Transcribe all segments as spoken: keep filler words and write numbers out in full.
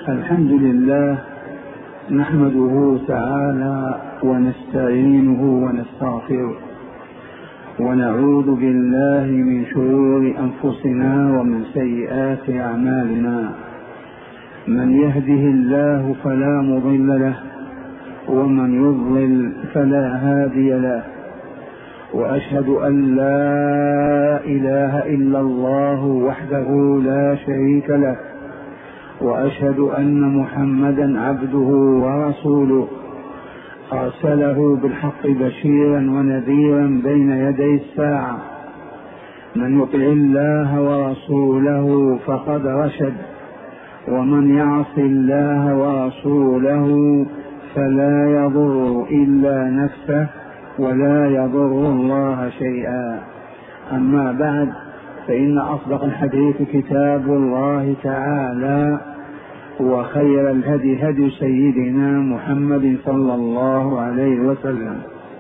الحمد لله نحمده تعالى ونستعينه ونستغفره ونعوذ بالله من شرور أنفسنا ومن سيئات أعمالنا. من يهده الله فلا مضل له ومن يضلل فلا هادي له، وأشهد أن لا إله إلا الله وحده لا شريك له، وأشهد أن محمدا عبده ورسوله أرسله بالحق بشيرا ونذيرا بين يدي الساعة. من يطع الله ورسوله فقد رشد، ومن يعص الله ورسوله فلا يضر إلا نفسه ولا يضر الله شيئا. أما بعد، فإن أصدق الحديث كتاب الله تعالى، وخير الهدي هدي سيدنا محمد صلى الله عليه وسلم،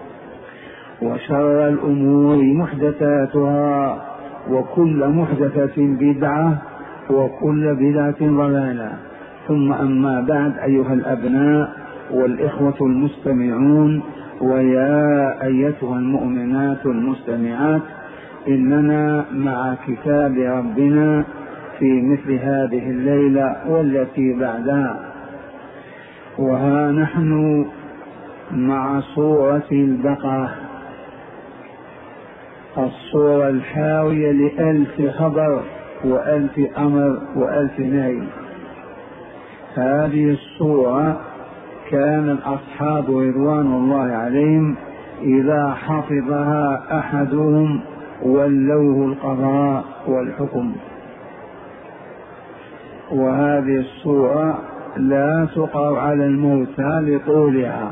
وشر الأمور محدثاتها، وكل محدثة بدعة، وكل بدعة ضلالة. ثم أما بعد، أيها الأبناء والإخوة المستمعون، ويا أيتها المؤمنات المستمعات، إننا مع كتاب ربنا في مثل هذه الليلة والتي بعدها، وها نحن مع سورة البقرة، السورة الحاوية لألف خبر وألف أمر وألف نهي. هذه السورة كان الأصحاب رضوان الله عليهم إذا حفظها أحدهم ولوه القضاء والحكم. وهذه السورة لا تقرأ على الموتى لطولها،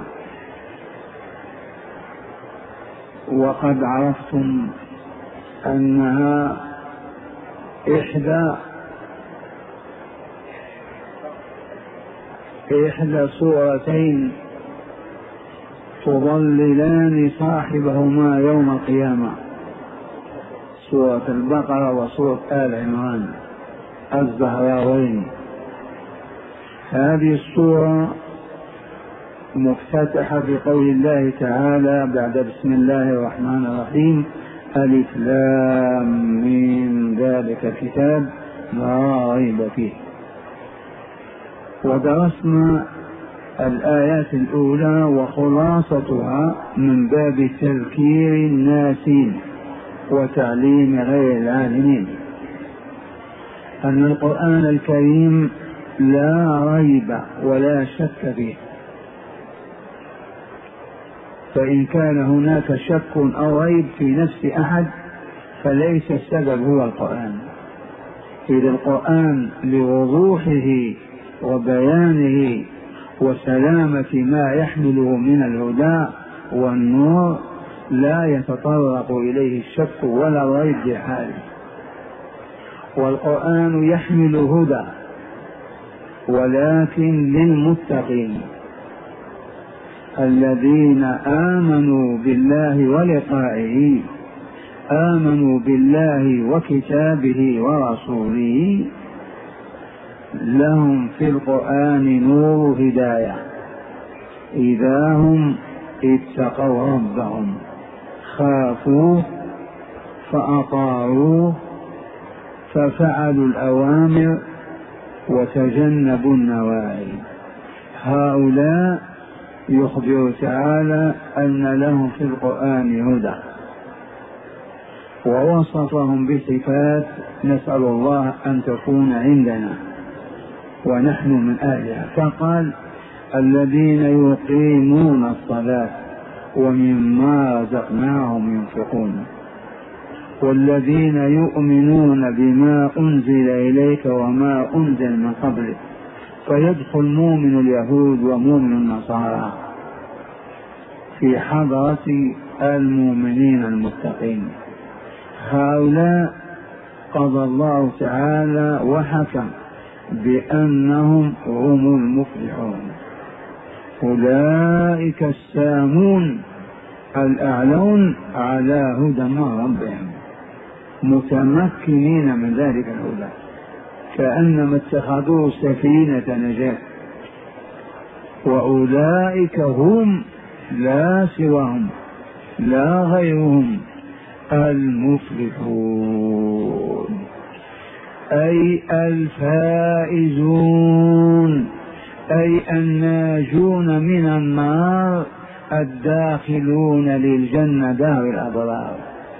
وقد عرفتم أنها إحدى إحدى سورتين تضللان صاحبهما يوم القيامة، سورة البقرة وسورة آل عمران الزهراوين. هذه السورة مفتتحة بقول الله تعالى بعد بسم الله الرحمن الرحيم: ألف لام ميم ذلك الكتاب لا ريب فيه. ودرسنا الآيات الأولى وخلاصتها من باب تذكير الناسين وتعليم غير العالمين أن القرآن الكريم لا ريب ولا شك فيه، فإن كان هناك شك أو ريب في نفس أحد فليس السبب هو القرآن، إذ القرآن لوضوحه وبيانه وسلامة ما يحمله من الهدى والنور لا يتطرق إليه الشك ولا الريب بحاله. والقرآن يحمل هدى، ولكن للمتقين الذين آمنوا بالله ولقائه، آمنوا بالله وكتابه ورسوله، لهم في القرآن نور هداية إذا هم اتقوا ربهم خافوه فأطاعوه ففعلوا الأوامر وتجنبوا النواهي. هؤلاء يخبر تعالى أن لهم في القرآن هدى، ووصفهم بصفات نسأل الله أن تكون عندنا ونحن من أهلها، فقال: الذين يقيمون الصلاة ومما رزقناهم ينفقون، والذين يؤمنون بما أنزل إليك وما أنزل من قبلك، فيدخل مؤمن اليهود ومؤمن النصارى في حضرة المؤمنين المتقين. هؤلاء قضى الله تعالى وحكم بأنهم هم المفلحون، أولئك السامون الأعلون على هدى من ربهم، متمكنين من ذلك الهدى. كأنما اتخذوا سفينة نجاة، وأولئك هم لا سواهم لا غيرهم المفلحون، أي الفائزون، أي الناجون من النار، الداخلون للجنة دار الأبرار.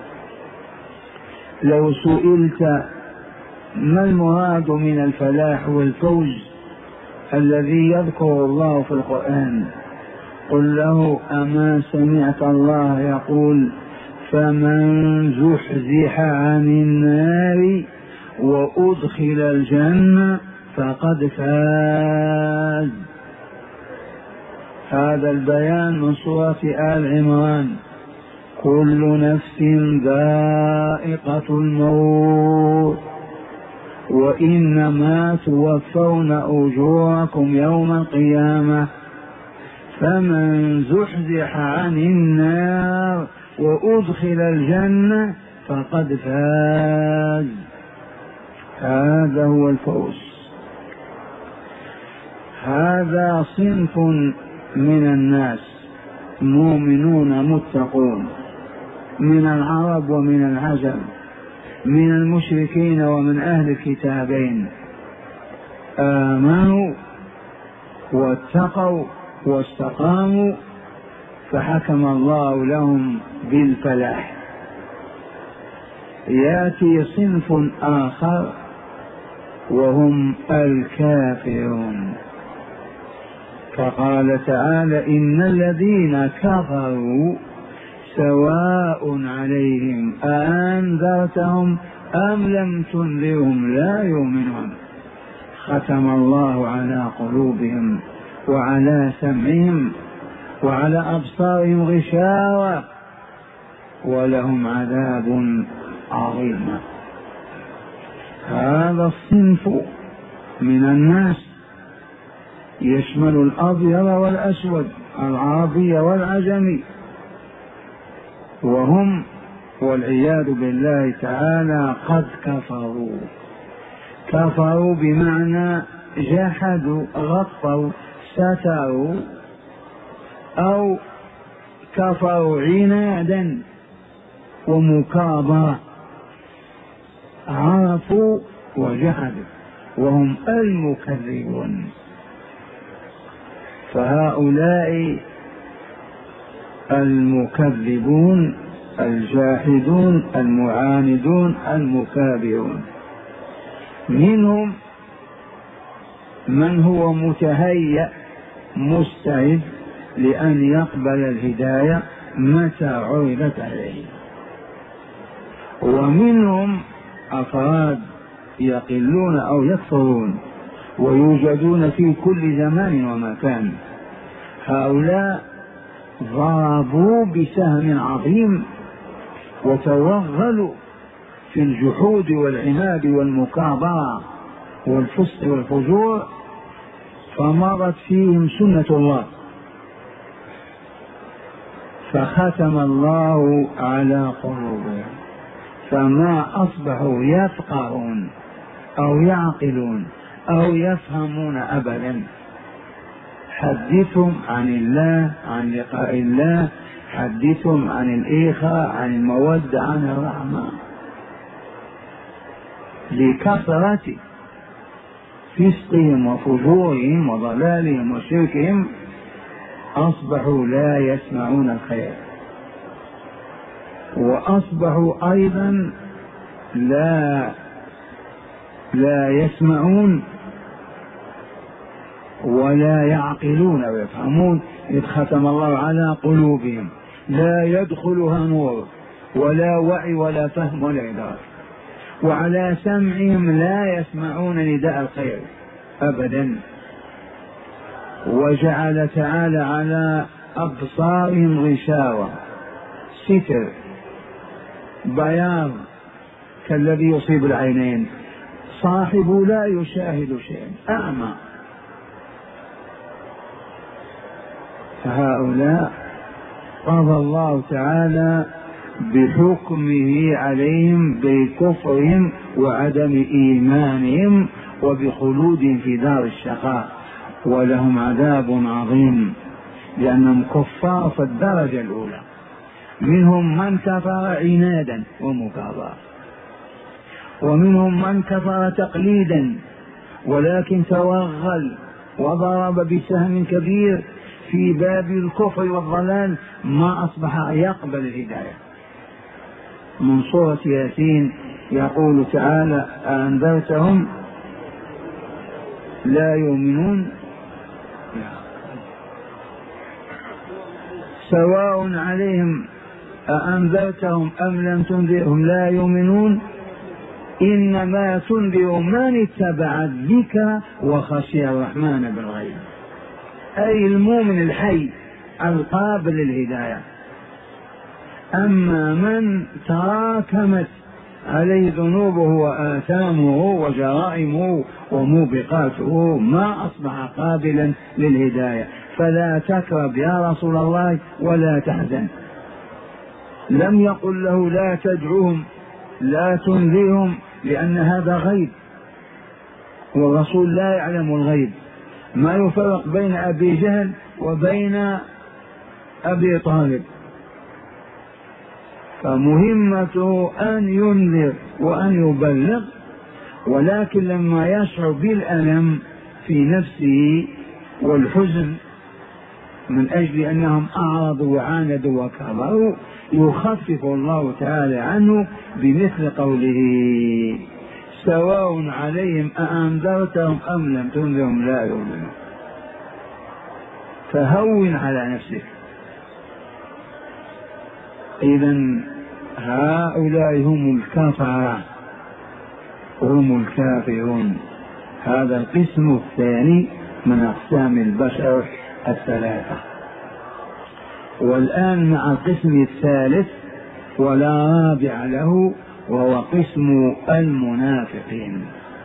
لو سئلت ما المراد من الفلاح والفوز الذي يذكر الله في القرآن، قل له أما سمعت الله يقول فمن زحزح عن النار وأدخل الجنة فقد فاز. هذا البيان من سورة آل عمران، كل نفس ذائقة الموت وإنما توفون أجوركم يوم القيامة فمن زحزح عن النار وأدخل الجنة فقد فاز. هذا هو الفوز. هذا صنف من الناس مؤمنون متقون من العرب ومن العجم، من المشركين ومن أهل الكتابين، آمنوا واتقوا واستقاموا فحكم الله لهم بالفلاح. يأتي صنف آخر وهم الكافرون، فقال تعالى إن الذين كفروا سواء عليهم أأنذرتهم أم لم تنذرهم لا يؤمنون، ختم الله على قلوبهم وعلى سمعهم وعلى أبصارهم غشاوة ولهم عذاب عظيم. هذا الصنف من الناس يشمل الأبيض والأسود، العربي والعجمي، وهم والعياذ بالله تعالى قد كفروا. كفروا بمعنى جحدوا، غطوا، ستروا، أو كفروا عنادا ومكابرة، عرفوا وجحدوا وهم المكذبون. فهؤلاء المكذبون الجاحدون المعاندون المكابرون، منهم من هو متهيأ مستعد لأن يقبل الهداية متى عرضت عليه، ومنهم أفراد يقلون أو يكثرون ويوجدون في كل زمان ومكان. هؤلاء ضربوا بسهم عظيم وتوغلوا في الجحود والعناد والمكابرة والفسق والفجور، فمضت فيهم سنة الله، فختم الله على قلوبهم فما أصبحوا يفقهون أو يعقلون أو يفهمون أبدا. حدثهم عن الله، عن لقاء الله، حدثهم عن الإخاء، عن المودة، عن الرحمة. لكثرة فسقهم وفجورهم وضلالهم وشركهم أصبحوا لا يسمعون الخير، وأصبحوا أيضا لا لا يسمعون ولا يعقلون ويفهمون، إذ ختم الله على قلوبهم لا يدخلها نور ولا وعي ولا فهم ولا إدراك، وعلى سمعهم لا يسمعون نداء الخير أبدا، وجعل تعالى على أبصارهم غشاوة، ستر بياض كالذي يصيب العينين، صاحب لا يشاهد شيئا، أعمى. فهؤلاء قضى الله تعالى بحكمه عليهم بكفرهم وعدم إيمانهم وبخلود في دار الشقاء، ولهم عذاب عظيم لأنهم كفار في الدرجة الأولى. منهم من كفر عنادا ومكابرة، ومنهم من كفر تقليدا ولكن توغل وضرب بسهم كبير في باب الكفر والضلال ما أصبح يقبل الهداية. من سورة ياسين يقول تعالى: أنذرتهم لا يؤمنون سواء عليهم أأنذرتهم أم لم تنذرهم لا يؤمنون إنما تنذر من اتبع الذكر وخشي الرحمن بالغيب، أي المؤمن الحي القابل للهداية. أما من تراكمت عليه ذنوبه وآثامه وجرائمه وموبقاته ما أصبح قابلا للهداية. فلا تكرب يا رسول الله ولا تحزن. لم يقل له لا تدعوهم لا تنذرهم لأن هذا غيب، والرسول لا يعلم الغيب. ما يفرق بين أبي جهل وبين أبي طالب، فمهمته أن ينذر وأن يبلغ، ولكن لما يشعر بالألم في نفسه والحزن من أجل أنهم أعرضوا وعاندوا وكبروا يخفف الله تعالى عنه بمثل قوله: سواء عليهم أأنذرتهم أم لم تنذرهم لا يؤمنون. فهون على نفسك. إذن هؤلاء هم الكفرة، هم الكافرون. هذا القسم الثاني من أقسام البشر الثلاثة. والآن مع القسم الثالث ولا رابع له، وهو قسم المنافقين.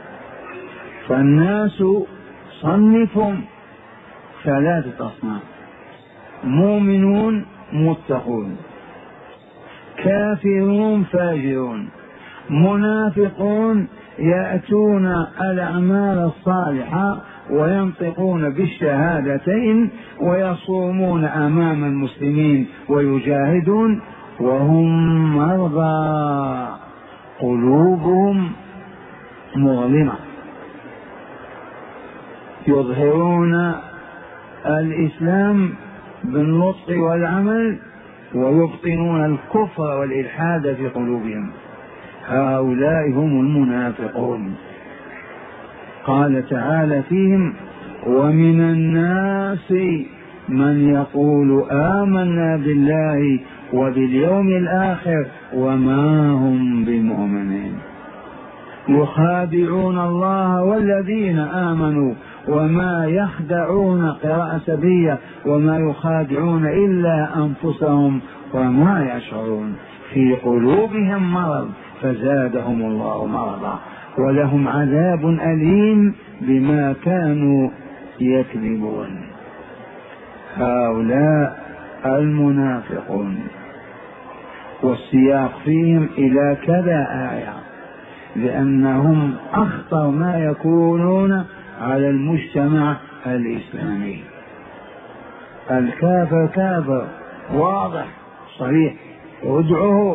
فالناس صنفهم ثلاثة أصناف: مؤمنون متقون، كافرون فاجرون، منافقون يأتون الأعمال الصالحة وينطقون بالشهادتين ويصومون أمام المسلمين ويجاهدون وهم مرضى قلوبهم مظلمة، يظهرون الإسلام بالنطق والعمل ويبطنون الكفر والإلحاد في قلوبهم. هؤلاء هم المنافقون. قال تعالى فيهم: ومن الناس من يقول آمنا بالله وباليوم الآخر وما هم بمؤمنين، يخادعون الله والذين آمنوا وما يخدعون قراءة سبية وما يخادعون إلا أنفسهم وما يشعرون، في قلوبهم مرض فزادهم الله مرضا ولهم عذاب أليم بما كانوا يكذبون. هؤلاء المنافقون، والسياق فيهم إلى كذا آية لأنهم أخطر ما يكونون على المجتمع الإسلامي. الكافر كافر واضح صريح، ادعه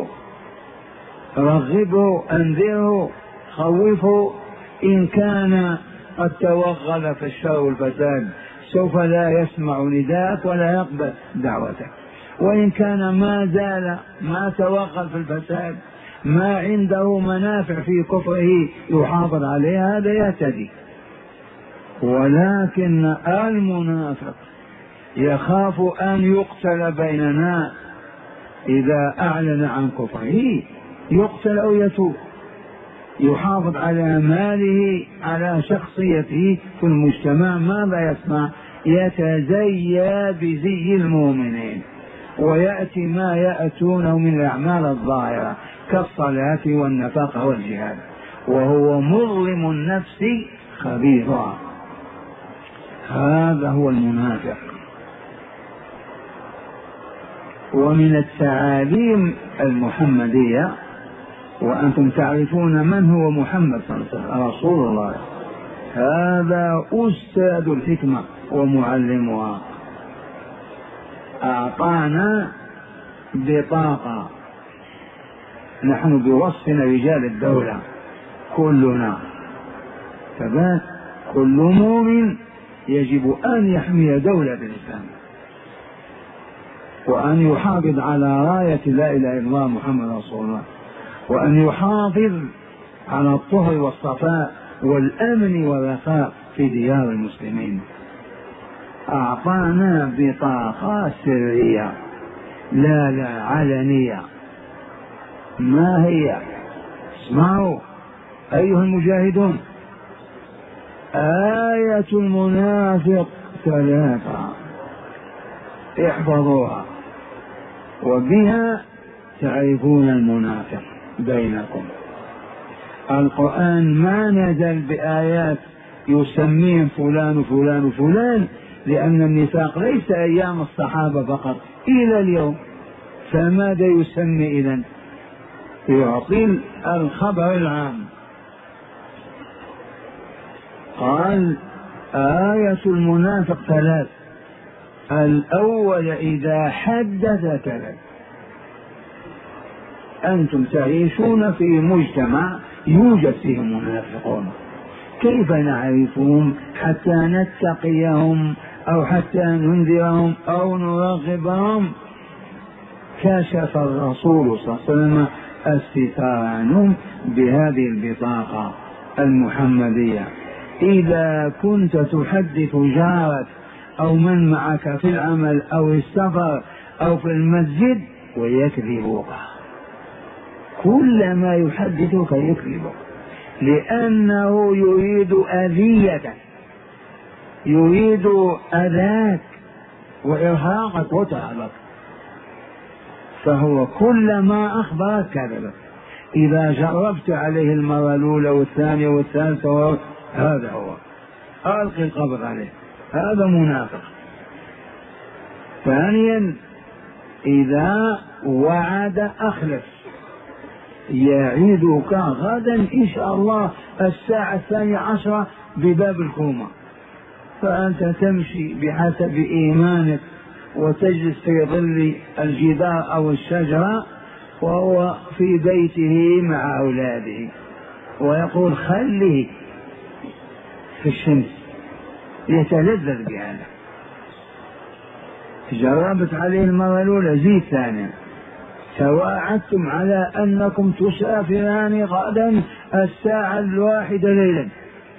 رغبه أنذره خوفه، إن كان قد توغل في الشر والفساد سوف لا يسمع نداءك ولا يقبل دعوتك، وإن كان ما زال ما توغل في الفساد ما عنده منافع في كفره يحافظ عليها هذا يهتدي. ولكن المنافق يخاف أن يقتل بيننا إذا أعلن عن كفره، يقتل أو يتوب، يحافظ على ماله على شخصيته في المجتمع. ماذا يصنع؟ يتزيى بزي المؤمنين ويأتي ما يأتونه من الأعمال الظاهرة كالصلاة والنفقة والجهاد، وهو مظلم النفس خبيثا. هذا هو المنافق. ومن التعاليم المحمدية، وأنتم تعرفون من هو محمد صلى الله عليه وسلم رسول الله، هذا أستاذ الحكمة ومعلمها. أعطانا بطاقة، نحن بوصفنا رجال الدولة كلنا، فبات كل مؤمن يجب أن يحمي دولة الإسلام وأن يحافظ على راية لا إله إلا الله محمد رسول الله، وأن يحافظ على الطهر والصفاء والأمن والرخاء في ديار المسلمين. أعطانا بطاقة سرية لا لا علنية. ما هي؟ اسمعوا أيها المجاهدون، آية المنافق ثلاثة، احفظوها وبها تعرفون المنافق بينكم. القرآن ما نزل بآيات يسميهم فلان وفلان وفلان، لأن النفاق ليس أيام الصحابة فقط إلى اليوم، فماذا يسمي إذن؟ يعطي الخبر العام. قال آية المنافق ثلاث: الأول إذا حدث كذب. أنتم تعيشون في مجتمع يوجد فيه منافقون، كيف نعرفهم حتى نتقيهم أو حتى ننذرهم أو نرغبهم؟ كشف الرسول صلى الله عليه وسلم الستار عنهم بهذه البطاقة المحمدية. إذا كنت تحدث جارك أو من معك في العمل أو السفر أو في المسجد ويكذبك، كل ما يحدثك يكذبك، لأنه يريد أذيتك، يريد أذاك وإرهاقك وتعبك، فهو كل ما أخبرك كذبك. إذا جربت عليه المرة الأولى والثانية والثالثة هذا هو، ألقي القبض عليه، هذا منافق. ثانيا إذا وعد أخلف، يعيدك غدا إن شاء الله الساعة الثانية عشرة بباب الكومة، فأنت تمشي بحسب إيمانك وتجلس في ظل الجدار أو الشجرة وهو في بيته مع أولاده ويقول خليه في الشمس، يتلذذ بهذا. جربت عليه المرة الأولى، زيد ثانية. تواعدتم على أنكم تسافران غدا الساعة الواحدة ليلا،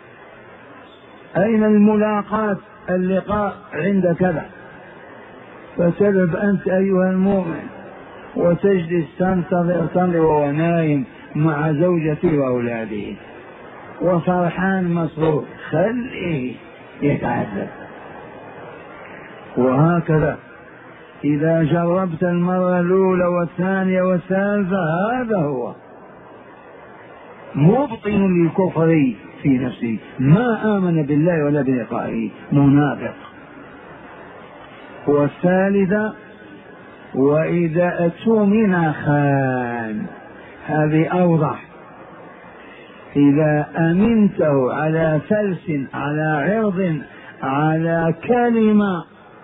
أين الملاقاة؟ اللقاء عند كذا، فتذهب أنت أيها المؤمن وتجلس تنتظر تنظر وهو نايم مع زوجته وأولاده وفرحان مسرور، خليه يتعذب. وهكذا إذا جربت المرة الأولى والثانية والثالثة هذا هو مبطن للكفر في نفسه، ما آمن بالله ولا بلقائه، منافق. والثالثة وإذا أتمن خان، هذه أوضح. إذا أمنته على فلس، على عرض، على كلمة،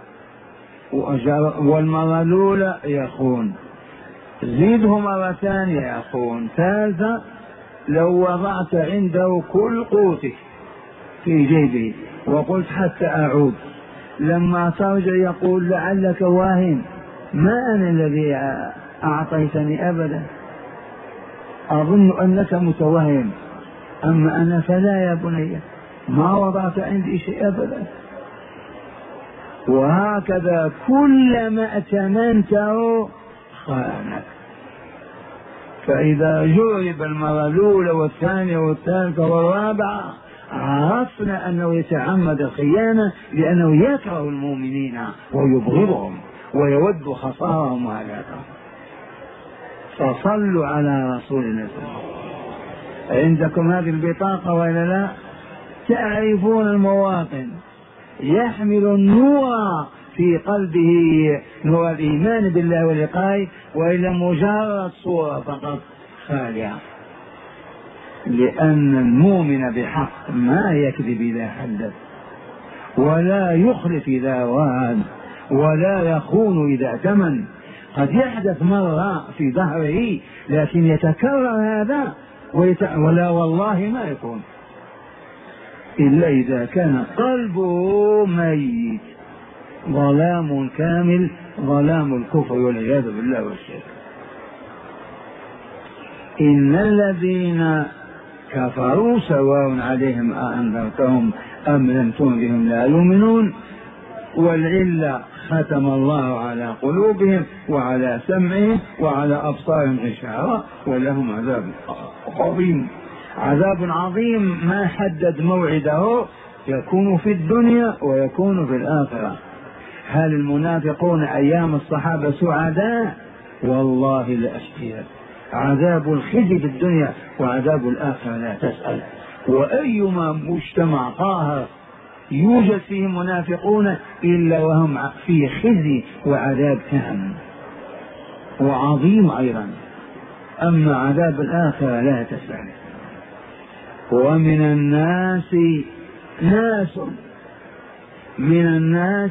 والمرة الأولى يخون، زيده مرة ثانية يخون، ثالثة لو وضعت عنده كل قوتك في جيبه وقلت حتى أعود، لما ترجع يقول لعلك واهن، ما أنا الذي أعطيتني أبدا، أظن أنك متوهم، أما أنا فلا يا بني، ما وضعت عندي شيء أبدا. وهكذا كلما أتمنته خانك. فإذا جرب المرة الأولى والثانية والثالثة والرابعة عرفنا أنه يتعمد الخيانة، لأنه يكره المؤمنين ويبغضهم ويود خسارهم وهلاكهم. فصلوا على رسول الله. عندكم هذه البطاقة وإلا لا؟ تعرفون المواطن يحمل النور في قلبه، نور الإيمان بالله ولقائه، وإلا مجرد صورة فقط خالية. لأن المؤمن بحق ما يكذب إذا حدث، ولا يخلف إذا وعد، ولا يخون إذا ائتمن. قد يحدث مرة في ظهره لكن يتكرر هذا ويت... ولا والله ما يكون إلا إذا كان قلبه ميت، ظلام كامل، ظلام الكفر والعياذ بالله والشرك. إن الذين كفروا سواء عليهم أأنذرتهم أم لم تنذرهم لا يؤمنون. والعلة ختم الله على قلوبهم وعلى سمعهم وعلى أبصارهم غشاوة ولهم عذاب عظيم. عذاب عظيم ما حدد موعده، يكون في الدنيا ويكون في الآخرة. هل المنافقون أيام الصحابة سعداء؟ والله لأشقياء. عذاب الخزي في الدنيا وعذاب الآخرة لا تسأل. وأيما مجتمع قاهر يوجد فيه منافقون إلا وهم في خزي وعذاب تام وعظيم أيضا. أما عذاب الآخرة لا تسأل. ومن الناس ناس من الناس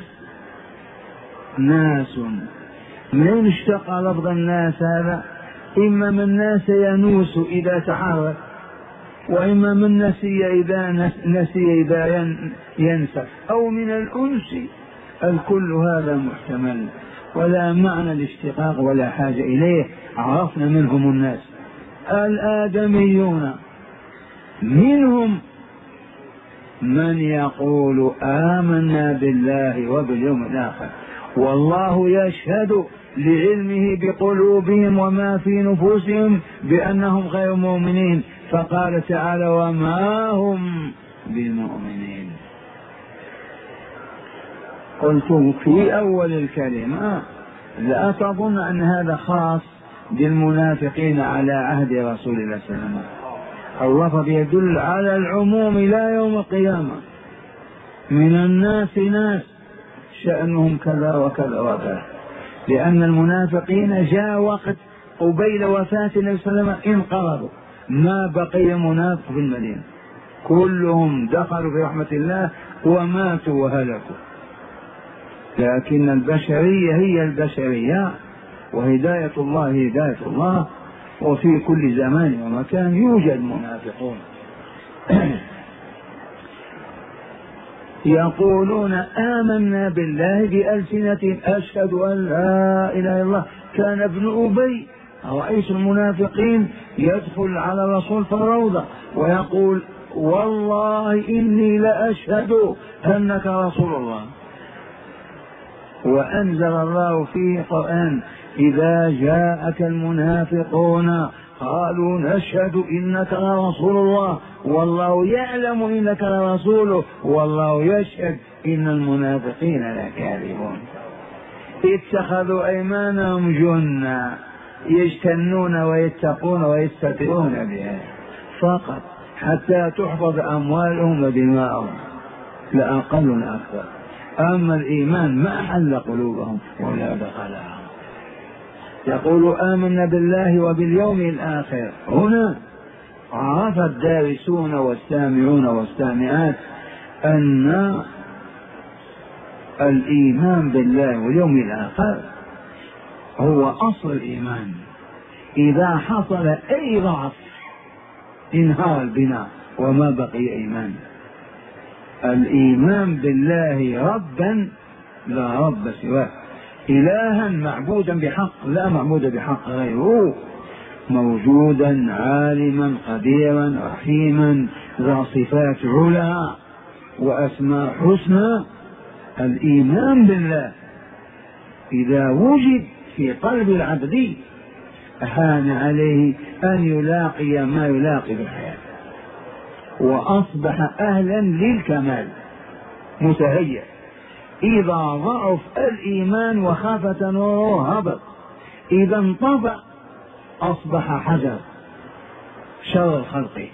ناس من اشتق لفظ الناس هذا؟ إما من ناس ينوس إذا تحرك، وإما من نسي إذا نسي إذا ينسى، أو من الأنس. الكل هذا محتمل ولا معنى الاشتقاق ولا حاجة إليه. عرفنا منهم الناس الآدميون، منهم من يقول آمنا بالله وباليوم الآخر والله يشهد لعلمه بقلوبهم وما في نفوسهم بأنهم غير مؤمنين. فقال تعالى وما هم بمؤمنين. قلت في أول الكلمة لا تظن أن هذا خاص بالمنافقين على عهد رسول الله صلى الله عليه وسلم. اللفظ يدل على العموم لا يوم القيامة. من الناس ناس شأنهم كذا وكذا وكذا، لأن المنافقين جاء وقت قبيل وفاة النبي صلى الله عليه وسلم انقرضوا، ما بقي منافق في المدينة، كلهم دخلوا في رحمة الله وماتوا وهلكوا. لكن البشرية هي البشرية، وهداية الله هداية الله، وفي كل زمان ومكان يوجد منافقون. يقولون آمنا بالله بألسنة أشهد أن لا إله إلا الله. كان ابن أبي رئيس المنافقين يدخل على الرسول في الروضة ويقول والله إني لأشهد أنك رسول الله. وأنزل الله فيه قرآن إذا جاءك المنافقون قالوا نشهد إنك رسول الله والله يعلم إنك رسوله والله يشهد إن المنافقين لكاذبون. اتخذوا أيمانهم جنة يجتنون ويتقون ويستترون بها فقط حتى تحفظ أموالهم ودماؤهم، لا أقل ولا أكثر. أما الإيمان ما حل قلوبهم ولا دخلها. يقول آمنا بالله وباليوم الآخر. هنا عرف الدارسون والسامعون والسامعات أن الإيمان بالله واليوم الآخر هو أصل الإيمان. إذا حصل أي ضعف انهار البناء وما بقي إيمان. الإيمان بالله ربا لا رب سواه، إلها معبودا بحق لا معبود بحق غيره، موجودا عالما قديرا رحيما ذا صفات علا وأسماء حسنى. الإيمان بالله إذا وجد في قلب العبد أهان عليه أن يلاقي ما يلاقي بالحياة، وأصبح أهلا للكمال متهيأ. إذا ضعف الإيمان وخافت نوره هبط، إذا انطفأ أصبح حجر شر الخلق.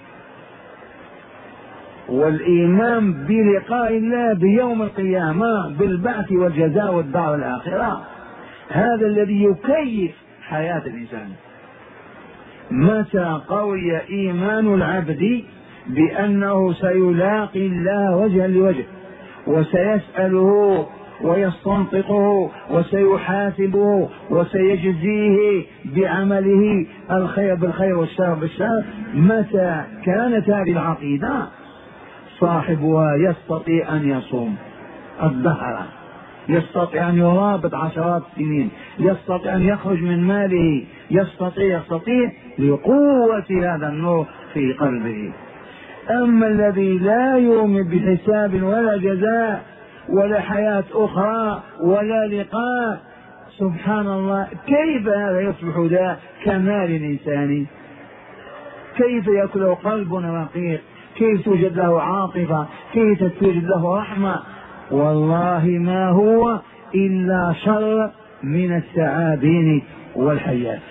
والإيمان بلقاء الله بيوم القيامة بالبعث والجزاء والدار الآخرة هذا الذي يكيف حياة الإنسان. متى قوي إيمان العبد بأنه سيلاقي الله وجها لوجه وسيسأله ويستنطقه وسيحاسبه وسيجزيه بعمله الخير بالخير والشر بالشر، متى كانت هذه العقيدة صاحبها يستطيع أن يصوم الدهر، يستطيع أن يرابط عشرات السنين، يستطيع أن يخرج من ماله، يستطيع يستطيع لقوة هذا النور في قلبه. أما الذي لا يؤمن بحساب ولا جزاء ولا حياة أخرى ولا لقاء، سبحان الله، كيف هذا يصبح ذا كمال إنساني؟ كيف يكون له قلب رقيق؟ كيف توجد له عاطفة؟ كيف توجد له رحمة؟ والله ما هو إلا شر من الثعابين والحيات.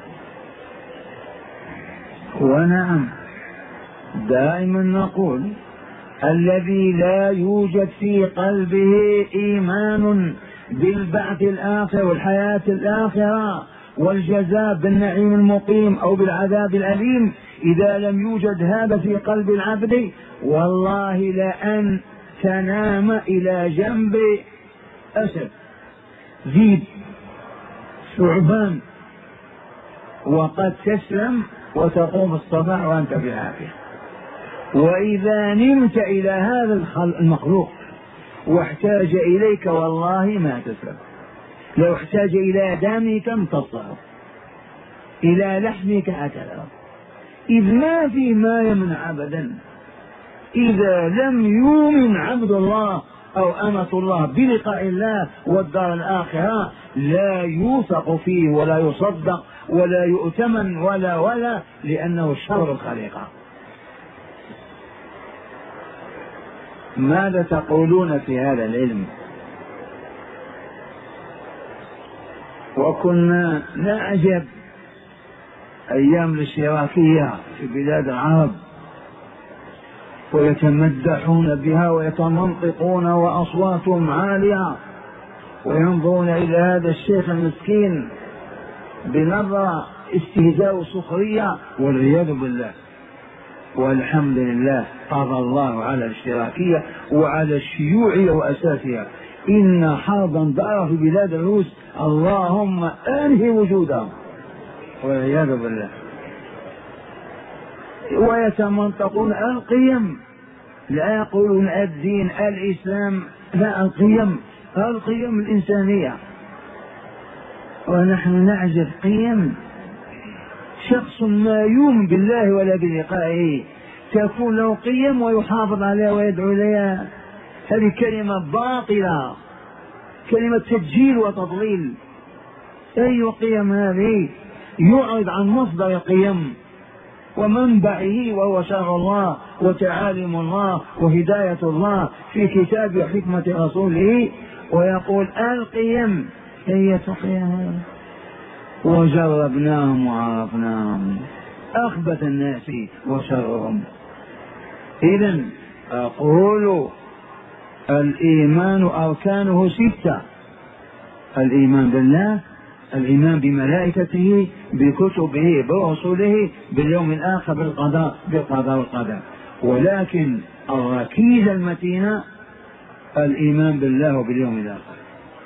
ونعم، دائما نقول الذي لا يوجد في قلبه إيمان بالبعث الآخر والحياة الآخرة والجزاء بالنعيم المقيم أو بالعذاب الأليم، إذا لم يوجد هذا في قلب العبد والله لأن تنام إلى جنب أسد ذيب ثعبان وقد تسلم وتقوم الصباح وأنت بعافية. وإذا نمت إلى هذا المخلوق واحتاج إليك والله ما تسلم. لو احتاج إلى دمك امتصه، إلى لحمك أكله، إذ ما في ما يمنع أبدا. إذا لم يؤمن عبد الله أو أمة الله بلقاء الله والدار الآخرة لا يوثق فيه ولا يصدق ولا يؤتمن ولا ولا لأنه شر الخليقة. ماذا تقولون في هذا العلم؟ وكنا نعجب أيام الاشتراكية في بلاد العرب ويتمدحون بها ويتمنطقون وأصواتهم عالية وينظرون إلى هذا الشيخ المسكين بنظرة استهزاء وسخرية والعياذ بالله. والحمد لله قضى الله على الاشتراكية وعلى الشيوعية وأساسها. إن حربا دار في بلاد الروس اللهم أنهي وجودهم والعياذ بالله. ويتمنطقون القيم، لا يقولون الدين الإسلام، لا، القيم، القيم الإنسانية. ونحن نعجب قيم شخص ما يؤمن بالله ولا بلقائه تكون له قيم ويحافظ عليها ويدعو إليها. هذه كلمة باطلة، كلمة تسجيل وتضليل. أي قيم هذه؟ يعرض عن مصدر القيم ومنبعه وهو شرع الله وتعاليم الله وهداية الله في كتابه وحكمة رسوله، ويقول القيم هي قيم. وجربناهم وعرفناهم أخبث الناس وشرهم. إذن أقول الإيمان أركانه ستة: الإيمان بالله، الإيمان بملائكته، بكتبه، برسله، باليوم الآخر، بالقضاء بالقضاء والقدر. ولكن الركيزة المتينة الإيمان بالله وباليوم الآخر.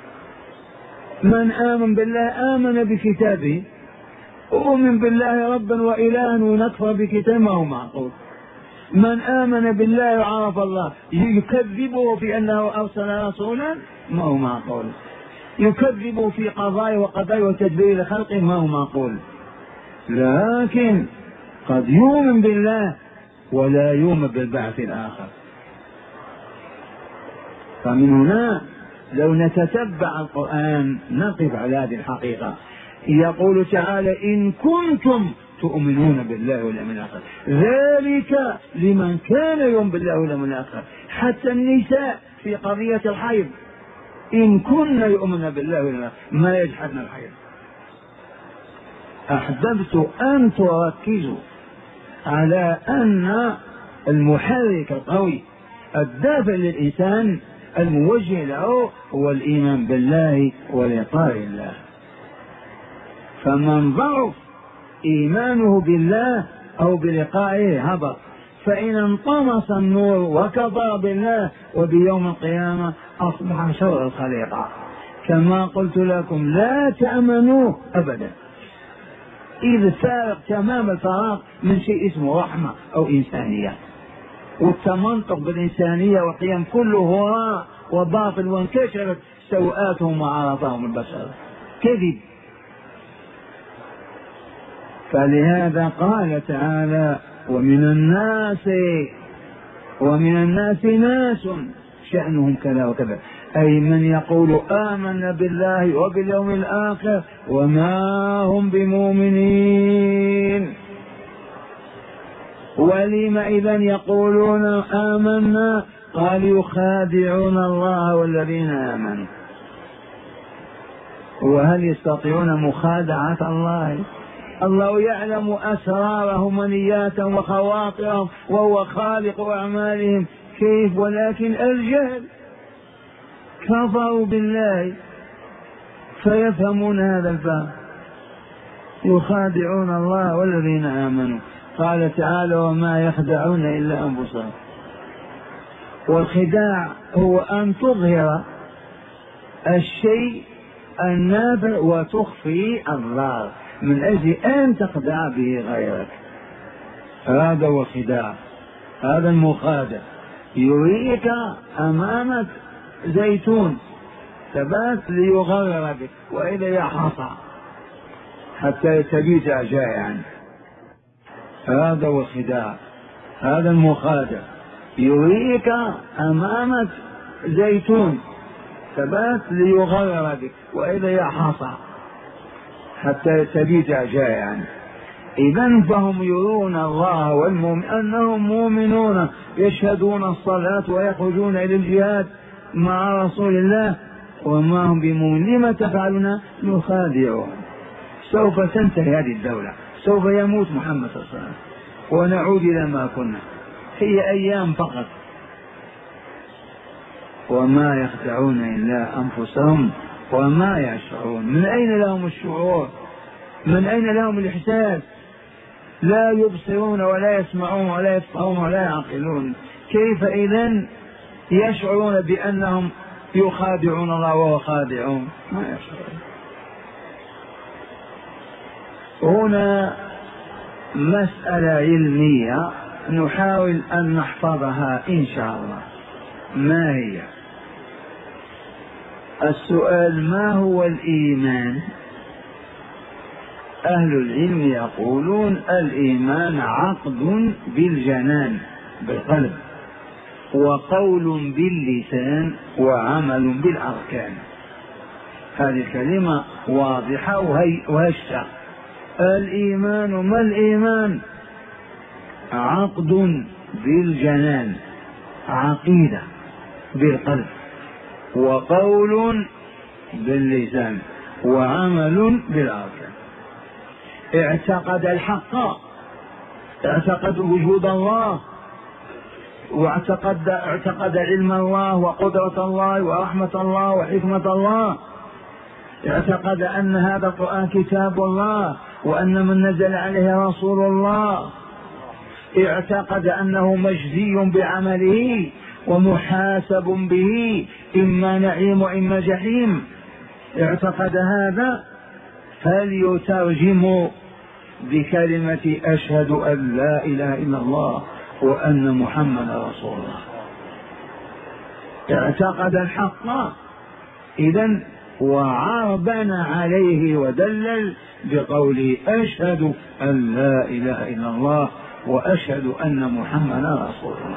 من آمن بالله آمن بكتابه، أؤمن بالله ربا وإلها ونكفر بكتابه، ما هو معقول. من آمن بالله وعرف الله يكذبه بأنه أرسل رسولا، ما هو معقول. يكذبه في قضاء وقضاء وتدبير خلقه، ما هو معقول. لكن قد يؤمن بالله ولا يؤمن بالبعث الآخر. فمن هنا لو نتتبع القرآن نقف على هذه الحقيقة. يقول تعالى: إن كنتم تؤمنون بالله واليوم الآخر، ذلك لمن كان يؤمن بالله واليوم الآخر. حتى النساء في قضية الحيض إن كنا يؤمن بالله واليوم الآخر ما يجحدن الحيض. أحببت أن تركزوا على أن المحرك القوي الدافع للإنسان الموجه له هو الإيمان بالله ولقاء الله. فمن ضعف إيمانه بالله أو بلقائه هبط. فإن انطمس النور وكفر بالله وبيوم القيامة أصبح شر الخليقة. كما قلت لكم لا تأمنوه أبدا، إذ فارق تمام الفراغ من شيء اسمه رحمة أو إنسانية. والتمنطق بالإنسانية والقيم كله هراء وباطل، وانكشفت سوءاتهم وعرفهم البشر كذب. فلهذا قال تعالى ومن الناس ومن الناس ناس شأنهم كذا وكذا، أي من يقول آمنا بالله وباليوم الآخر وما هم بمؤمنين. ولم إذن يقولون آمنا؟ قال يخادعون الله والذين آمنوا. وهل يستطيعون مخادعة الله؟ الله يعلم أسرارهم ونياتهم وخواطرهم وهو خالق أعمالهم، كيف؟ ولكن الجهل، كفروا بالله فيفهمون هذا الفهم. يخادعون الله والذين آمنوا. قال تعالى وما يخدعون إلا أنفسهم. والخداع هو أن تظهر الشيء النافع وتخفي الضار من أجل أن تخدع به غيرك. هذا هو الخداع، هذا المخادع. يريك أمامك زيتون ثبات ليغرر بك وإذا يحصى حتى تبيت جائعا. هذا هو الخداع، هذا المخادع. يريك أمامك زيتون ثبات ليغرر بك وإذا يحصى حتى تبيت جائعا. إذن فهم يرون الله والمؤمن أنهم مؤمنون، يشهدون الصلاة ويخرجون إلى الجهاد مع رسول الله وما هم بمؤمنين. لما تفعلون؟ يخادعون. سوف تنتهي هذه الدولة، سوف يموت محمد صلى الله عليه وسلم ونعود إلى ما كنا، هي أيام فقط. وما يخدعون إلا أنفسهم وما يشعرون. من أين لهم الشعور؟ من أين لهم الإحساس؟ لا يبصرون ولا يسمعون ولا يفقهون ولا يعقلون، كيف إذن يشعرون بأنهم يخادعون الله وهو خادعون؟ ما يشعرون. هنا مسألة علمية نحاول أن نحفظها إن شاء الله. ما هي؟ السؤال ما هو الإيمان؟ أهل العلم يقولون الإيمان عقد بالجنان بالقلب، وقول باللسان، وعمل بالأركان. هذه الكلمة واضحة وهشة. الإيمان، ما الإيمان؟ عقد بالجنان، عقيدة بالقلب، وقول باللسان، وعمل بالأركان. اعتقد الحق، اعتقد وجود الله، واعتقد اعتقد علم الله وقدرة الله ورحمة الله وحكمة الله، اعتقد أن هذا القرآن كتاب الله وأن من نزل عليه رسول الله، اعتقد أنه مجزي بعمله ومحاسب به، إما نعيم وإما جحيم. اعتقد هذا، فليترجم بكلمة أشهد أن لا إله إلا الله وأن محمد رسول الله. اعتقد الحق إذن وعربن عليه ودلل بقوله أشهد أن لا إله إلا الله وأشهد أن محمد رسول الله.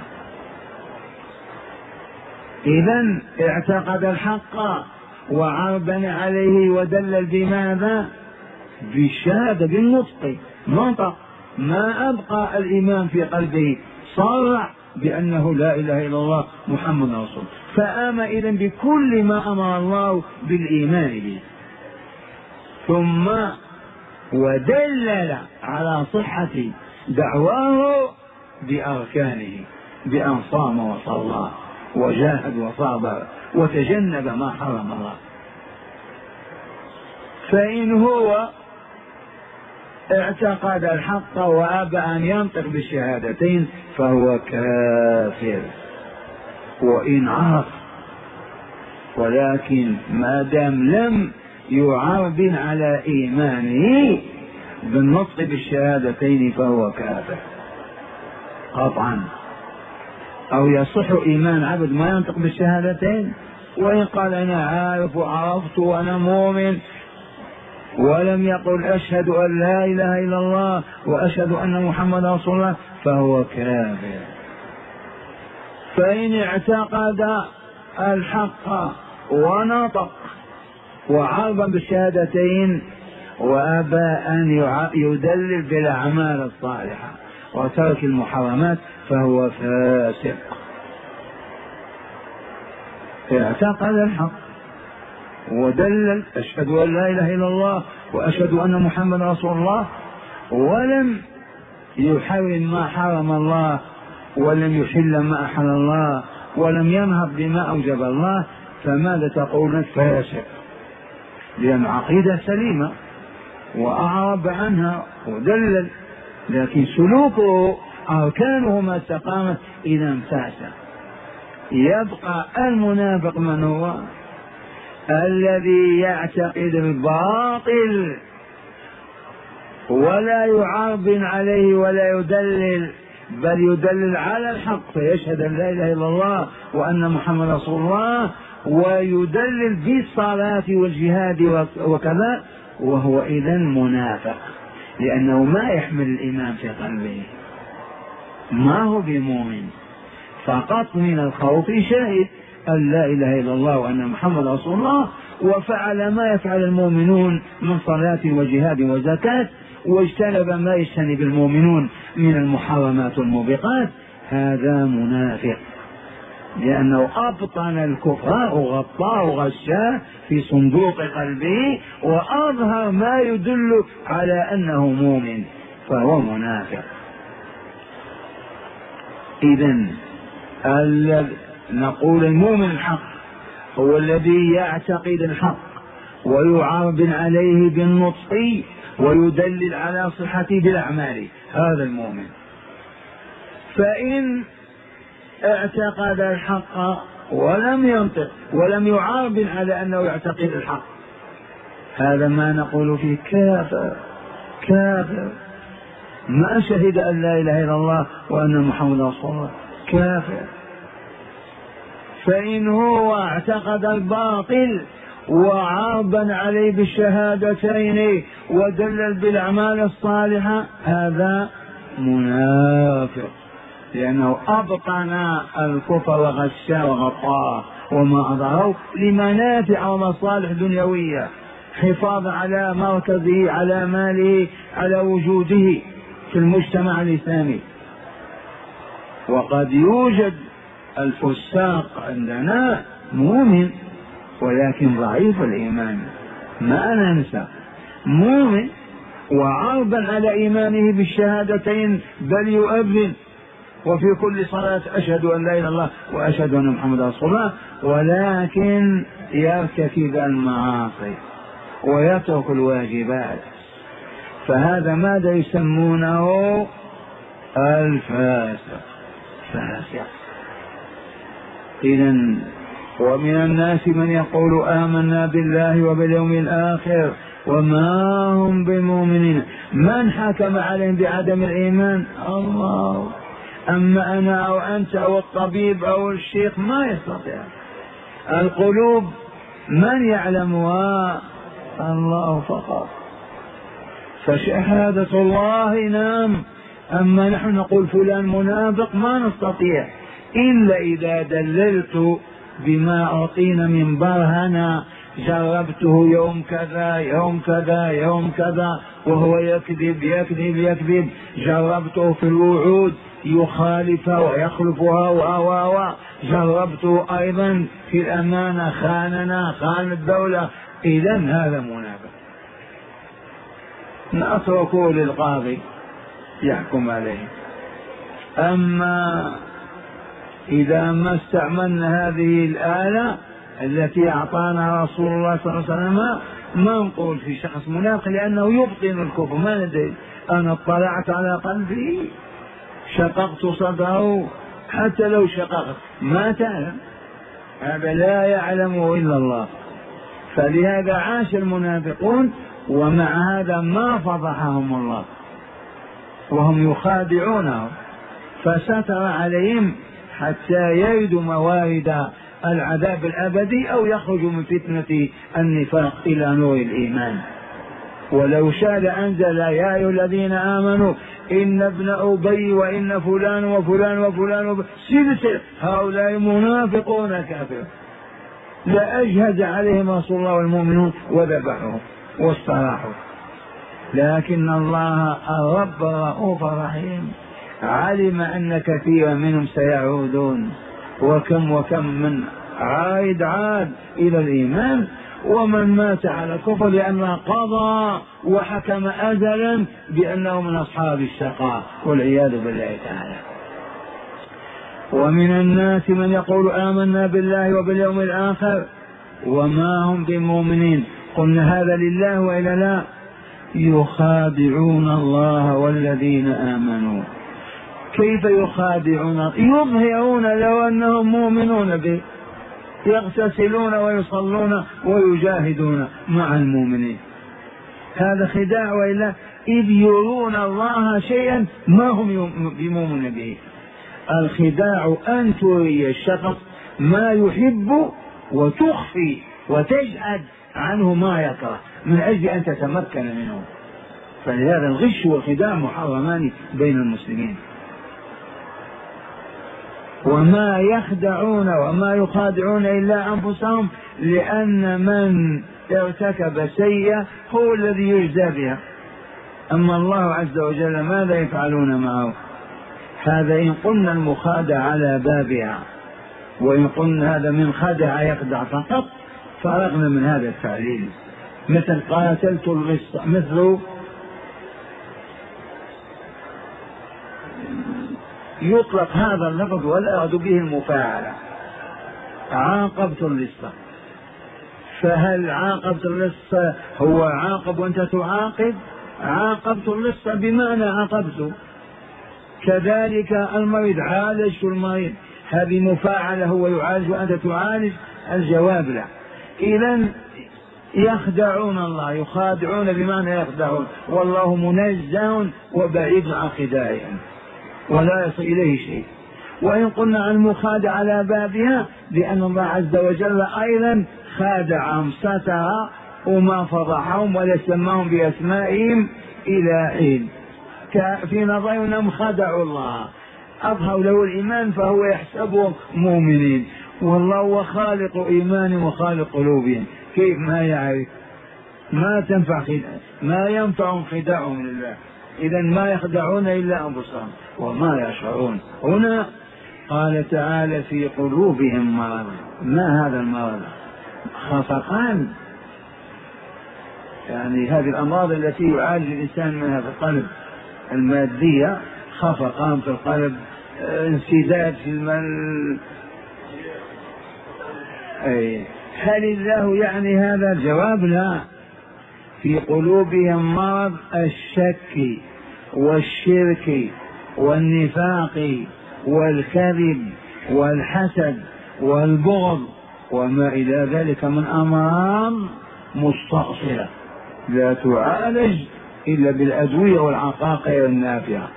إذن اعتقد الحق وعربن عليه ودلل بماذا؟ بالشهادة، بالنطق، نطق، ما أبقى الإيمان في قلبه، صرح بأنه لا إله إلا الله محمد رسول الله، فآمن إذن بكل ما أمر الله بالإيمان به. ثم ودلل على صحة دعواه بأركانه، بأن صام وصلى وجاهد وصابر وتجنب ما حرم الله. فإن هو اعتقد الحق وأبى أن ينطق بالشهادتين فهو كافر وإن عرف، ولكن ما دام لم يعرض على إيمانه بالنطق بالشهادتين فهو كافر قطعا. أو يصح إيمان عبد ما ينطق بالشهادتين، وإن قال أنا عارف وعرفت وأنا مؤمن ولم يقل أشهد أن لا إله إلا الله وأشهد أن محمد رسول الله فهو كافر. فإن اعتقد الحق ونطق وعرض بالشهادتين وأبى أن يدلل بالأعمال الصالحة وترك المحرمات فهو فاسق. اعتقد الحق ودلل أشهد أن لا إله إلا الله وأشهد أن محمد رسول الله ولم يحرم ما حرم الله ولم يحل ما أحل الله ولم ينهض بما أوجب الله، فماذا تقول؟ فاسق، لأن عقيدة سليمة وأعرب عنها ودلل، لكن سلوكه أركانه ما استقامت إذا انفاسد. يبقى المنافق من هو؟ الذي يعتقد الباطل ولا يعرب عليه ولا يدلل، بل يدلل على الحق فيشهد أن لا إله إلا الله وأن محمد رسول الله ويدلل بالصلاة والجهاد وكذا، وهو إذن منافق، لأنه ما يحمل الإيمان في قلبه، ما هو بمؤمن، فقط من الخوف شهد أن لا إله إلا الله وأن محمد رسول الله وفعل ما يفعل المؤمنون من صلاة وجهاد وزكاة واجتنب ما يجتنب المؤمنون من المحرمات والموبقات، هذا منافق، لأنه أبطن الكفر وغطاه وغشاه في صندوق قلبه وأظهر ما يدل على أنه مؤمن فهو منافق. إذن نقول المؤمن الحق هو الذي يعتقد الحق ويعرب عليه بالنطق ويدلل على صحته بالأعمال، هذا المؤمن. فإن اعتقد الحق ولم ينطق ولم يعرب على أنه يعتقد الحق، هذا ما نقول فيه كافر كافر، ما شهد أن لا إله إلا الله وأن محمد رسول الله، كافر. فإن هو اعتقد الباطل وعربا عليه بالشهادتين ودلل بالأعمال الصالحة هذا منافق، لأنه أبطن الكفر وغشاه وغطاه وما أظهره لمنافع ومصالح دنيوية، حفاظ على مركزه على ماله على وجوده في المجتمع الإسلامي. وقد يوجد الفساق عندنا مؤمن ولكن ضعيف الإيمان، ما ننسى، مؤمن وعرضا على إيمانه بالشهادتين بل يؤذن وفي كل صلاة أشهد أن لا إله إلا الله وأشهد أن محمد رسول الله، ولكن يرتكب المعاصي ويترك الواجبات، فهذا ماذا يسمونه؟ الفاسق، فاسق. إذن ومن الناس من يقول آمنا بالله وباليوم الآخر وما هم بمؤمنين. من حكم عليهم بعدم الإيمان؟ الله. أما أنا أو أنت أو الطبيب أو الشيخ ما يستطيع. القلوب من يعلمها؟ الله فقط. فشهادة الله نعم، أما نحن نقول فلان منافق ما نستطيع إلا إذا دللت بما أعطينا من برهنة، جربته يوم كذا يوم كذا يوم كذا وهو يكذب يكذب يكذب، جربته في الوعود يخالفها ويخلفها و جربته أيضا في الأمانة خاننا خان الدولة، إذن هذا منافق، نتركه للقاضي يحكم عليه. أما إذا ما استعملنا هذه الآلة التي أعطانا رسول الله صلى الله عليه وسلم ما نقول في شخص منافق لأنه يبطن الكفر، ما ندري. أنا اطلعت على قلبي، شققت صدره، حتى لو شققت ما تعلم، هذا لا يعلمه إلا الله. فلهذا عاش المنافقون، ومع هذا ما فضحهم الله وهم يخادعونه، فستر عليهم حتى يردوا موارد العذاب الأبدي أو يخرجوا من فتنة النفاق إلى نور الإيمان. ولو شاء لأنزل يا أيها الذين آمنوا إن ابن أبي وإن فلان وفلان وفلان سلسلة هؤلاء منافقون كافرون، لأجهز عليهم رسول الله والمؤمنون وذبحهم واستراحوا. لكن الله الرب رؤوف رحيم، علم أن كثيرا منهم سيعودون، وكم وكم من عائد عاد إلى الإيمان، ومن مات على كفر لأنه قضى وحكم أزلا بأنه من أصحاب الشقاء والعياذ بالله تعالى. ومن الناس من يقول آمنا بالله وباليوم الآخر وما هم بمؤمنين. قلنا هذا لله وإلا لا؟ يخادعون الله والذين آمنوا. كيف يخادعون؟ يظهرون لو أنهم مؤمنون به، يغتسلون ويصلون ويجاهدون مع المؤمنين، هذا خداع وإلا؟ إذ يرون الله شيئا ما هم بمؤمن به. الخداع أن تري الشخص ما يحب وتخفي وتجعل عنه ما يكره من أجل أن تتمكن منه. فلهذا الغش والخداع محرمان بين المسلمين. وما يخدعون وما يخادعون إلا أنفسهم، لأن من ارتكب سيئة هو الذي يجزى بها، أما الله عز وجل ماذا يفعلون معه؟ هذا إن قلنا المخادع على بابها، وإن قلنا هذا من خدع يخدع فقط فرغنا من هذا التعليل. مثل قاتلت اللص، مثل يطلق هذا اللفظ ولا أراد به المفاعلة، عاقبت اللص. فهل عاقبت اللص هو عاقب وأنت تعاقب؟ عاقبت اللص بمعنى عاقبته. كذلك المريض، عالجت المريض، هذه مفاعلة، هو يعالج وأنت تعالج، الجواب لا. إذن يخدعون الله، يخادعون بمعنى يخدعون، والله منزه وبعيد عن خداعهم ولا يصل إليه شيء. وإن قلنا عن المخادع على بابها، لأن الله عز وجل أيضا خادعهم، ستر وما فضحهم ولا سماهم بأسمائهم إلى حين. في نظرهم خدعوا الله، أظهروا له الإيمان فهو يحسبهم مؤمنين، والله هو خالق إيمان وخالق قلوبهم، كيف ما يعرف؟ ما تنفع خداع، ما ينفعهم خداعهم لله. إذا ما يخدعون إلا أنفسهم وما يشعرون. هنا قال تعالى في قلوبهم مرض. ما هذا المرض؟ خفقان، يعني هذه الأمراض التي يعالج الإنسان منها في القلب، المادية، خفقان في القلب، انسداد في المال. أي هل الله يعني هذا؟ الجواب لا. في قلوبهم مرض الشك والشرك والنفاق والكذب والحسد والبغض وما إلى ذلك من أمراض مستأصلة لا تعالج إلا بالأدوية والعقاقير النافعة.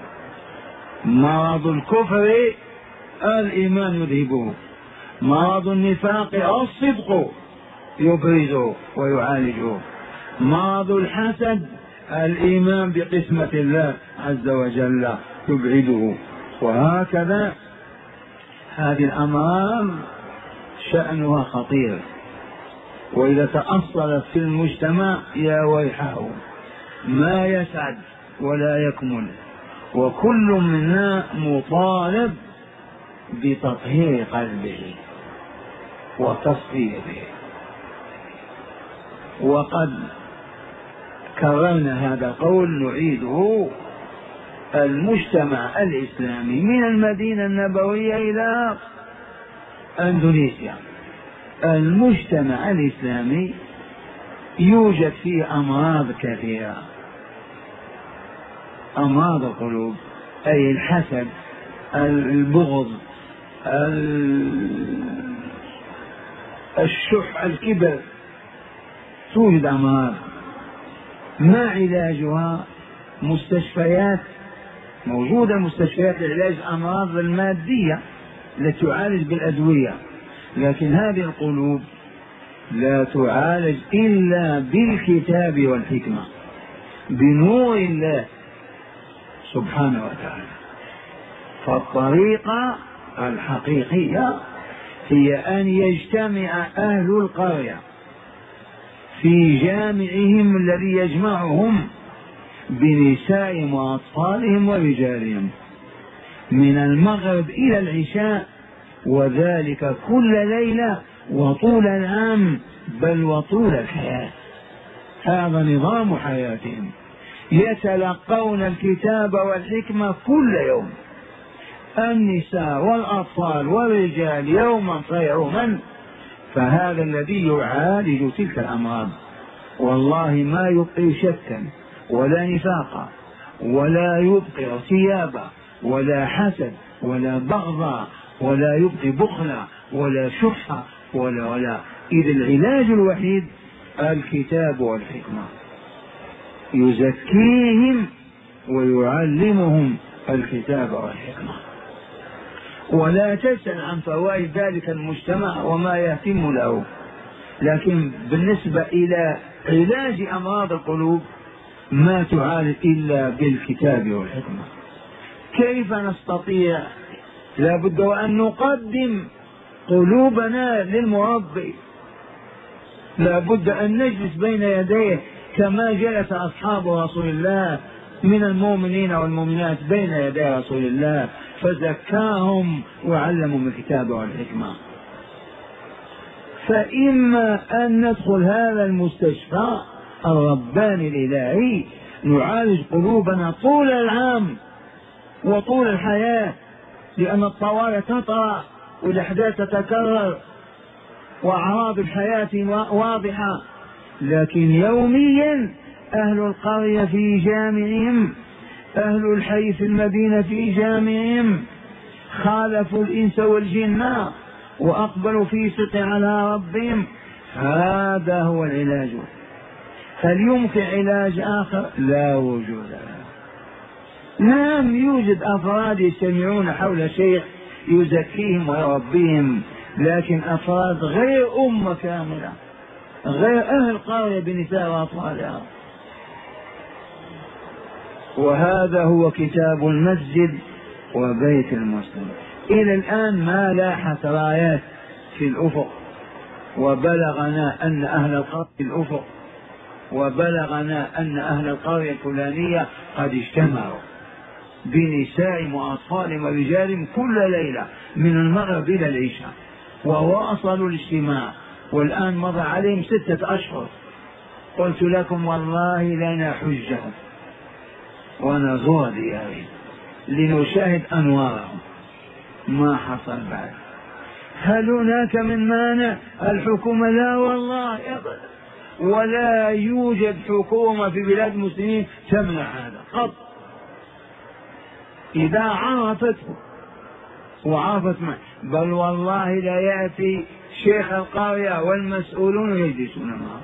مرض الكفر الإيمان يذهبه، مرض النفاق الصدق يبرزه ويعالجه، مرض الحسد الإيمان بقسمة الله عز وجل يبعده. وهكذا هذه الأمراض شأنها خطير، وإذا تأصلت في المجتمع يا ويحه ما يسعد ولا يكمل. وكل منا مطالب بتطهير قلبه وتصفيته. وقد كررنا هذا القول نعيده: المجتمع الإسلامي من المدينة النبوية إلى أندونيسيا، المجتمع الإسلامي يوجد فيه أمراض كثيرة. أمراض القلوب أي الحسد، البغض، الشح، الكبر، توجد أمراض. ما علاجها؟ مستشفيات، موجودة مستشفيات لعلاج الأمراض المادية التي تعالج بالأدوية، لكن هذه القلوب لا تعالج إلا بالكتاب والحكمة، بنور الله سبحانه وتعالى. فالطريقة الحقيقية هي أن يجتمع أهل القرية في جامعهم الذي يجمعهم بنسائهم وأطفالهم ورجالهم من المغرب إلى العشاء، وذلك كل ليلة وطول العام، بل وطول الحياة. هذا نظام حياتهم، يتلقون الكتاب والحكمة كل يوم، النساء والأطفال والرجال يوما فيوما. فهذا الذي يعالج تلك الأمراض، والله ما يبقي شكا ولا نفاقا ولا يبقي ارتيابا ولا حسد ولا بغضا ولا يبقي بخلا ولا شحا ولا ولا إذ العلاج الوحيد الكتاب والحكمة، يزكيهم ويعلمهم الكتاب والحكمة. ولا تسأل عن فوائد ذلك المجتمع وما يتم له، لكن بالنسبة إلى علاج أمراض القلوب ما تعالج إلا بالكتاب والحكمة. كيف نستطيع؟ لا بد وأن نقدم قلوبنا للمربي، لا بد أن نجلس بين يديه كما جلس أصحاب رسول الله من المؤمنين والمؤمنات بين يدي رسول الله فزكاهم وعلمهم الكتاب والحكمة. فإما أن ندخل هذا المستشفى الرباني الإلهي نعالج قلوبنا طول العام وطول الحياة، لأن الطوارئ تطرأ والأحداث تتكرر وأعراض الحياة واضحة، لكن يوميا أهل القرية في جامعهم، أهل الحي في المدينة في جامعهم، خالفوا الإنس والجن وأقبلوا في صدق على ربهم. هذا هو العلاج. هل يمكن علاج آخر؟ لا وجود له. نعم يوجد أفراد يجتمعون حول شيخ يزكيهم ويربيهم، لكن أفراد غير أمة كاملة، غير أهل قرية بنساء وأطفالها. وهذا هو كتاب المسجد وبيت المسلم. إلى الآن ما لاحت رايات في الأفق، وبلغنا أن أهل القرية في الأفق، وبلغنا أن أهل القرية الفلانية قد اجتمعوا بنسائهم وأطفالهم ورجالهم كل ليلة من المغرب إلى العشاء، وواصلوا الاجتماع، والآن مضى عليهم ستة أشهر. قلت لكم والله لنا حجة ونزور ديارهم لنشاهد أنوارهم، ما حصل بعد. هل هناك من مانع؟ الحكومة لا والله أبدا، ولا يوجد حكومة في بلاد المسلمين تمنع هذا قط. إذا عرفته وعرفت معه، بل والله لا يأتي شيخ القرية والمسؤولون يجلسون معه.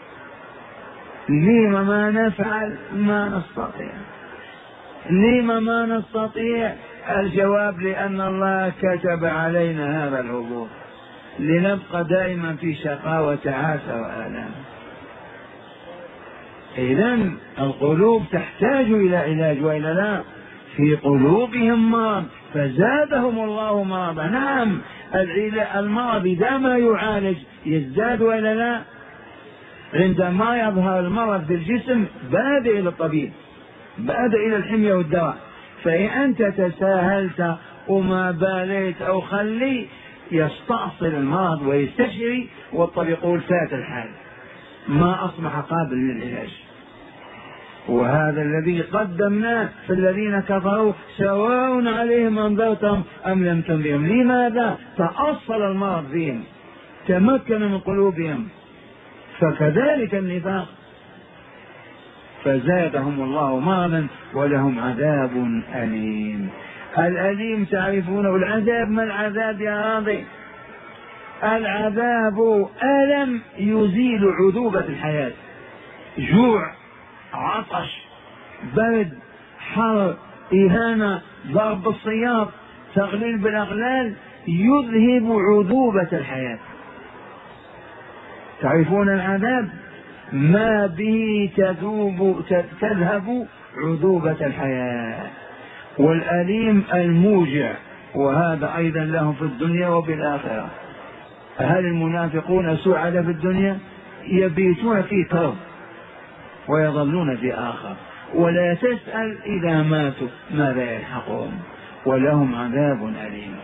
لما ما نفعل؟ ما نستطيع. لما ما نستطيع؟ الجواب لأن الله كتب علينا هذا الهبوط، لنبقى دائما في شقاء وتعاسة وآلام. إذن القلوب تحتاج إلى علاج، وإلا لا؟ في قلوبهم مرض فزادهم الله مرضا. نعم المرض إذا ما يعالج يزداد، وإلا لا؟ عندما يظهر المرض في الجسم بادئ إلى الطبيب، بادئ إلى الحمية والدواء. فإن أنت تساهلت وما باليت أو خلي يستأصل المرض ويستشري، والطبيب يقول فات الحال، ما أصبح قابل للعلاج. وهذا الذي قدمناه في الذين كفروا سواء عليهم أنذرتهم أم لم تنذرهم. لماذا؟ تأصل المرض فيهم، تمكن من قلوبهم، فكذلك النفاق. فزادهم الله مرضا ولهم عذاب أليم. الأليم تعرفونه. العذاب، ما العذاب يا راضي؟ العذاب ألم يزيل عذوبة الحياة، جوع، عطش، برد، حر، إهانة، ضرب بالسياط، تغليل بالأغلال، يذهب عذوبة الحياة. تعرفون العذاب ما به تذوب تذهب عذوبة الحياة. والأليم الموجع، وهذا أيضا لهم في الدنيا وبالآخرة. هل المنافقون سعداء في الدنيا؟ يبيتون في كرب ويظلون في آخر، ولا تسأل إذا ماتوا ماذا يلحقون. ولهم عذاب أليم.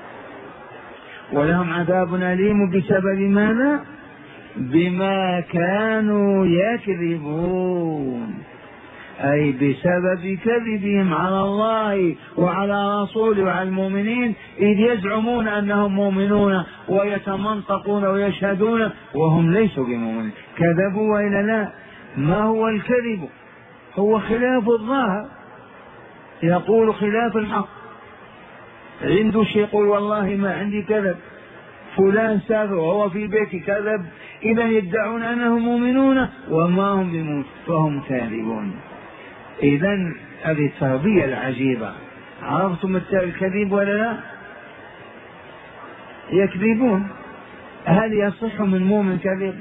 ولهم عذاب أليم بسبب ماذا؟ بما كانوا يكذبون، أي بسبب كذبهم على الله وعلى رسوله وعلى المؤمنين، إذ يزعمون أنهم مؤمنون ويتمنطقون ويشهدون وهم ليسوا بمؤمنين. كذبوا وإلا لا؟ ما هو الكذب؟ هو خلاف الظاهر، يقول خلاف الحق. عنده شيء يقول والله ما عندي كذب، فلان سافر وهو في بيتي كذب، إذا يدعون أنهم مؤمنون وما هم بمؤمنين فهم كاذبون. إذا هذه التربية العجيبة. عرفتم الكذب ولا لا؟ يكذبون. هل يصح من مؤمن كذب؟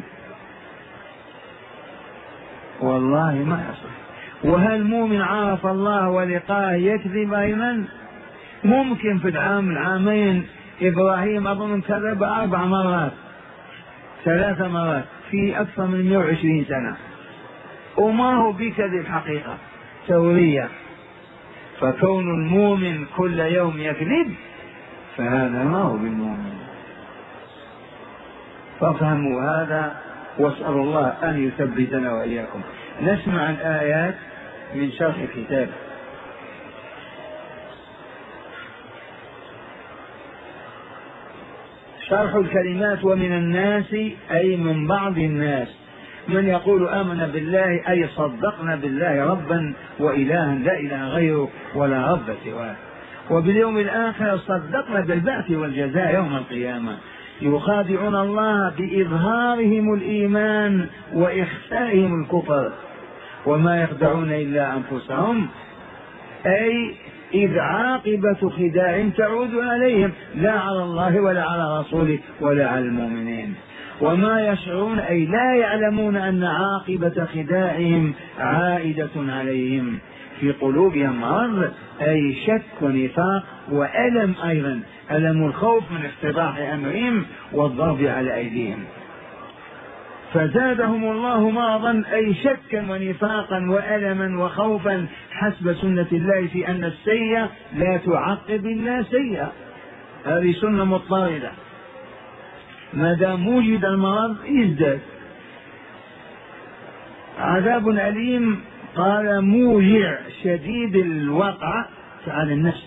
والله ما يصح. وهل مؤمن عرف الله ولقاه يكذب أيضا؟ ممكن في العام العامين إبراهيم أظن كذب أربع مرات ثلاث مرات في أكثر من مئة وعشرين سنة، وما هو بكذب حقيقة تورية. فكون المؤمن كل يوم يكذب فهذا ما هو بالمؤمن. فافهموا هذا واسألوا الله أن يثبتنا وإياكم. نسمع الآيات من شرح الكتاب. شرح الكلمات. ومن الناس أي من بعض الناس من يقول آمن بالله أي صدقنا بالله ربا وإلها لا إله غيره ولا رب سواه، وباليوم الآخر صدقنا بالبعث والجزاء يوم القيامة. يخادعون الله بإظهارهم الإيمان وإخفائهم الكفر، وما يخدعون إلا أنفسهم، أي إذ عاقبة خداع تعود عليهم لا على الله ولا على رسوله ولا على المؤمنين. وما يشعرون أي لا يعلمون أن عاقبة خداعهم عائدة عليهم. في قلوبهم مرض أي شك ونفاق وألم، أيضا ألم الخوف من افتضاح أمرهم والضرب على أيديهم. فزادهم الله مرضا أي شكا ونفاقا وألما وخوفا حسب سنة الله في أن السيئة لا تعقب إلا سيئة، هذه سنة مضطردة. ما دام وجد المرض يزداد. عذاب أليم قال موجع شديد الوقع على النفس.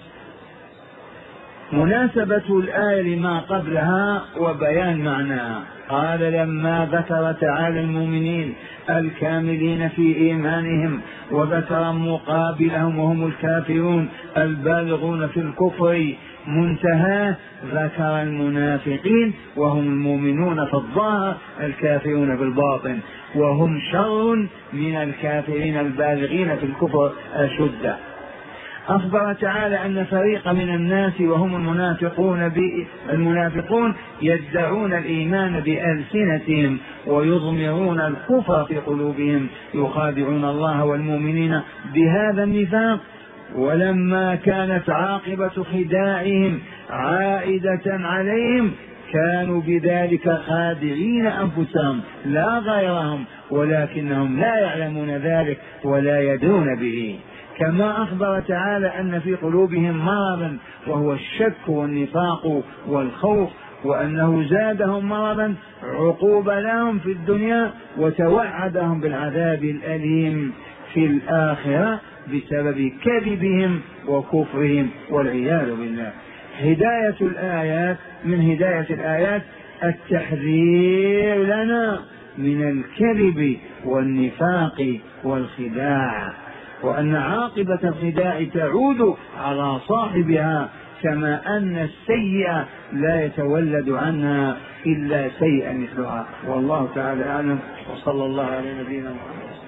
مناسبة الآية لما قبلها وبيان معناها. قال لما ذكر تعالى المؤمنين الكاملين في إيمانهم وذكر مقابلهم وهم الكافرون البالغون في الكفر منتهى، ذكر المنافقين وهم المؤمنون في الظاهر الكافرون بالباطن، وهم شر من الكافرين البالغين في الكفر أشد. أخبر تعالى أن فريق من الناس وهم المنافقون المنافقون يدعون الإيمان بألسنتهم ويضمرون الكفر في قلوبهم، يخادعون الله والمؤمنين بهذا النفاق. ولما كانت عاقبة خداعهم عائدة عليهم كانوا بذلك خادعين أنفسهم لا غيرهم، ولكنهم لا يعلمون ذلك ولا يدرون به. كما أخبر تعالى أن في قلوبهم مرضا وهو الشك والنفاق والخوف، وأنه زادهم مرضا عقوبة لهم في الدنيا وتوعدهم بالعذاب الأليم في الآخرة بسبب كذبهم وكفرهم والعياذ بالله. هداية الآيات من هداية الآيات التحذير لنا من الكذب والنفاق والخداع، وأن عاقبة الخداع تعود على صاحبها، كما أن السيئة لا يتولد عنها إلا سيئا مثلها. والله تعالى أعلم، وصلى الله على نبينا محمد.